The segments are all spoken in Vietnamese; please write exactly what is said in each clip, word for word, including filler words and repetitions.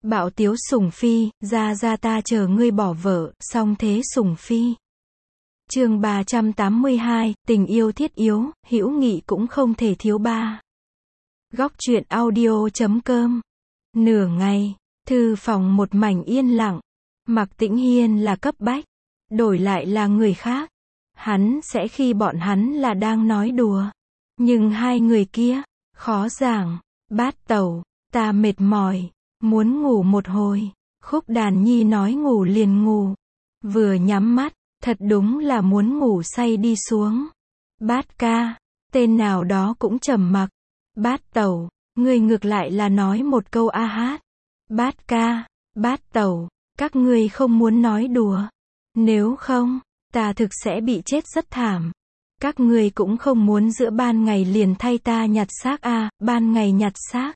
Bạo tiếu sủng phi, ra ra ta chờ ngươi bỏ vợ, song thế sủng phi. Chương ba trăm tám mươi hai, tình yêu thiết yếu, hữu nghị cũng không thể thiếu ba. Góc truyện audio chấm com. Nửa ngày, thư phòng một mảnh yên lặng. Mạc Tĩnh Hiên là cấp bách, đổi lại là người khác, hắn sẽ khi bọn hắn là đang nói đùa. Nhưng hai người kia, khó giảng. Bát tẩu, ta mệt mỏi, muốn ngủ một hồi. Khúc Đàn Nhi nói ngủ liền ngủ. Vừa nhắm mắt, thật đúng là muốn ngủ say đi xuống. Bát ca, tên nào đó cũng trầm mặc. Bát tẩu, ngươi ngược lại là nói một câu a hát. Bát ca, bát tẩu, các ngươi không muốn nói đùa. Nếu không, ta thực sẽ bị chết rất thảm. Các ngươi cũng không muốn giữa ban ngày liền thay ta nhặt xác a, à, ban ngày nhặt xác.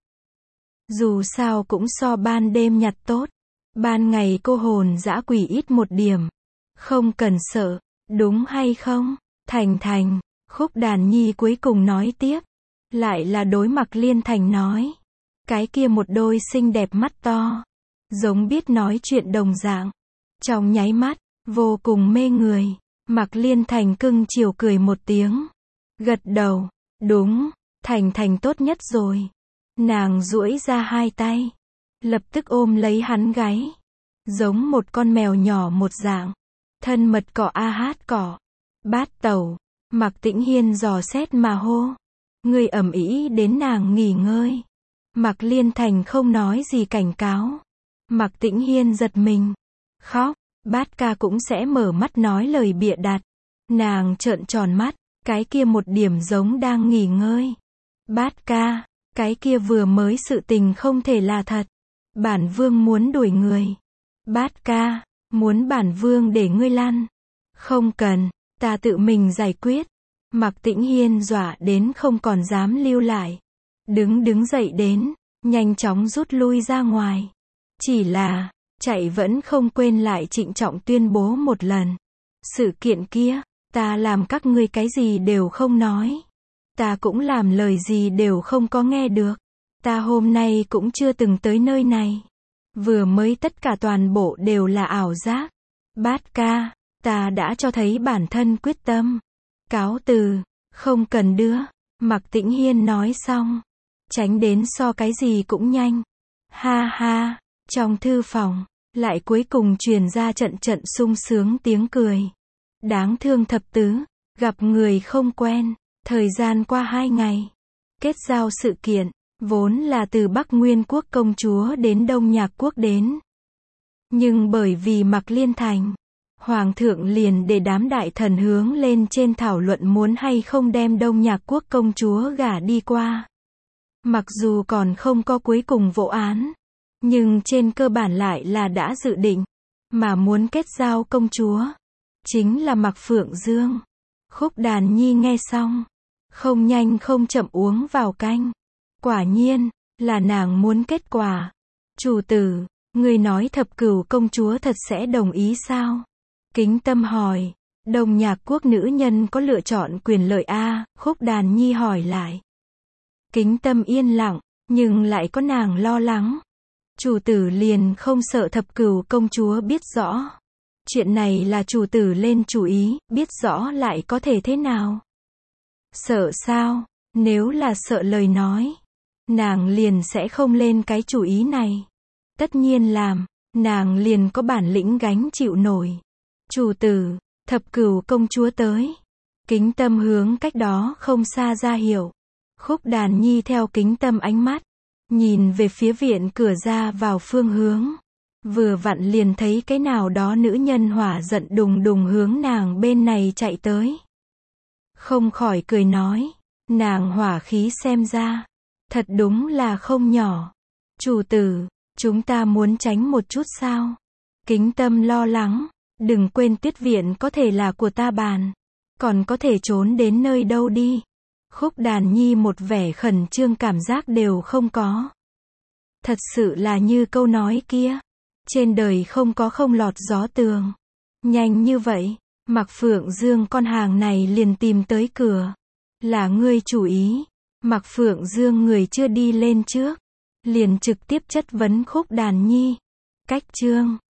Dù sao cũng so ban đêm nhặt tốt. Ban ngày cô hồn dã quỷ ít một điểm. Không cần sợ, đúng hay không? Thành Thành, Khúc Đàn Nhi cuối cùng nói tiếp. Lại là đối Mạc Liên Thành nói. Cái kia một đôi xinh đẹp mắt to. Giống biết nói chuyện đồng dạng. Trong nháy mắt, vô cùng mê người. Mạc Liên Thành cưng chiều cười một tiếng. Gật đầu. Đúng, Thành Thành tốt nhất rồi. Nàng duỗi ra hai tay. Lập tức ôm lấy hắn gáy. Giống một con mèo nhỏ một dạng. Thân mật cỏ a hát cỏ. Bát tẩu. Mạc Tĩnh Hiên dò xét mà hô. Ngươi ầm ĩ đến nàng nghỉ ngơi. Mạc Liên Thành không nói gì cảnh cáo. Mạc Tĩnh Hiên giật mình. Khóc. Bát ca cũng sẽ mở mắt nói lời bịa đặt. Nàng trợn tròn mắt. Cái kia một điểm giống đang nghỉ ngơi. Bát ca. Cái kia vừa mới sự tình không thể là thật. Bản vương muốn đuổi người. Bát ca. Muốn bản vương để ngươi lăn. Không cần. Ta tự mình giải quyết. Mạc Tĩnh Hiên dọa đến không còn dám lưu lại. Đứng đứng dậy đến. Nhanh chóng rút lui ra ngoài. Chỉ là, chạy vẫn không quên lại trịnh trọng tuyên bố một lần. Sự kiện kia, ta làm các ngươi cái gì đều không nói. Ta cũng làm lời gì đều không có nghe được. Ta hôm nay cũng chưa từng tới nơi này. Vừa mới tất cả toàn bộ đều là ảo giác. Bát ca, ta đã cho thấy bản thân quyết tâm. Cáo từ, không cần đưa. Mạc Tĩnh Hiên nói xong. Tránh đến so cái gì cũng nhanh. Ha ha, trong thư phòng, lại cuối cùng truyền ra trận trận sung sướng tiếng cười. Đáng thương thập tứ, gặp người không quen, thời gian qua hai ngày. Kết giao sự kiện, vốn là từ Bắc Nguyên Quốc công chúa đến Đông Nhạc Quốc đến. Nhưng bởi vì Mạc Liên Thành, Hoàng thượng liền để đám đại thần hướng lên trên thảo luận muốn hay không đem Đông Nhạc Quốc công chúa gả đi qua. Mặc dù còn không có cuối cùng vô án, nhưng trên cơ bản lại là đã dự định, mà muốn kết giao công chúa, chính là Mạc Phượng Dương. Khúc Đàn Nhi nghe xong, không nhanh không chậm uống vào canh. Quả nhiên, là nàng muốn kết quả. Chủ tử, người nói thập cửu công chúa thật sẽ đồng ý sao? Kính Tâm hỏi, Đông Nhạc Quốc nữ nhân có lựa chọn quyền lợi a? Khúc Đàn Nhi hỏi lại. Kính Tâm yên lặng, nhưng lại có nàng lo lắng. Chủ tử liền không sợ thập cửu công chúa biết rõ. Chuyện này là chủ tử lên chủ ý, biết rõ lại có thể thế nào? Sợ sao? Nếu là sợ lời nói, nàng liền sẽ không lên cái chủ ý này. Tất nhiên làm, nàng liền có bản lĩnh gánh chịu nổi. Chủ tử, thập cửu công chúa tới. Kính Tâm hướng cách đó không xa ra hiệu. Khúc Đàn Nhi theo Kính Tâm ánh mắt, nhìn về phía viện cửa ra vào phương hướng. Vừa vặn liền thấy cái nào đó nữ nhân hỏa giận đùng đùng hướng nàng bên này chạy tới. Không khỏi cười nói, nàng hỏa khí xem ra, thật đúng là không nhỏ. Chủ tử, chúng ta muốn tránh một chút sao? Kính Tâm lo lắng, đừng quên Tuyết viện có thể là của ta bàn. Còn có thể trốn đến nơi đâu đi? Khúc Đàn Nhi một vẻ khẩn trương cảm giác đều không có. Thật sự là như câu nói kia. Trên đời không có không lọt gió tường. Nhanh như vậy, Mạc Phượng Dương con hàng này liền tìm tới cửa. Là ngươi chủ ý. Mạc Phượng Dương người chưa đi lên trước. liền trực tiếp chất vấn Khúc Đàn Nhi. Cách chương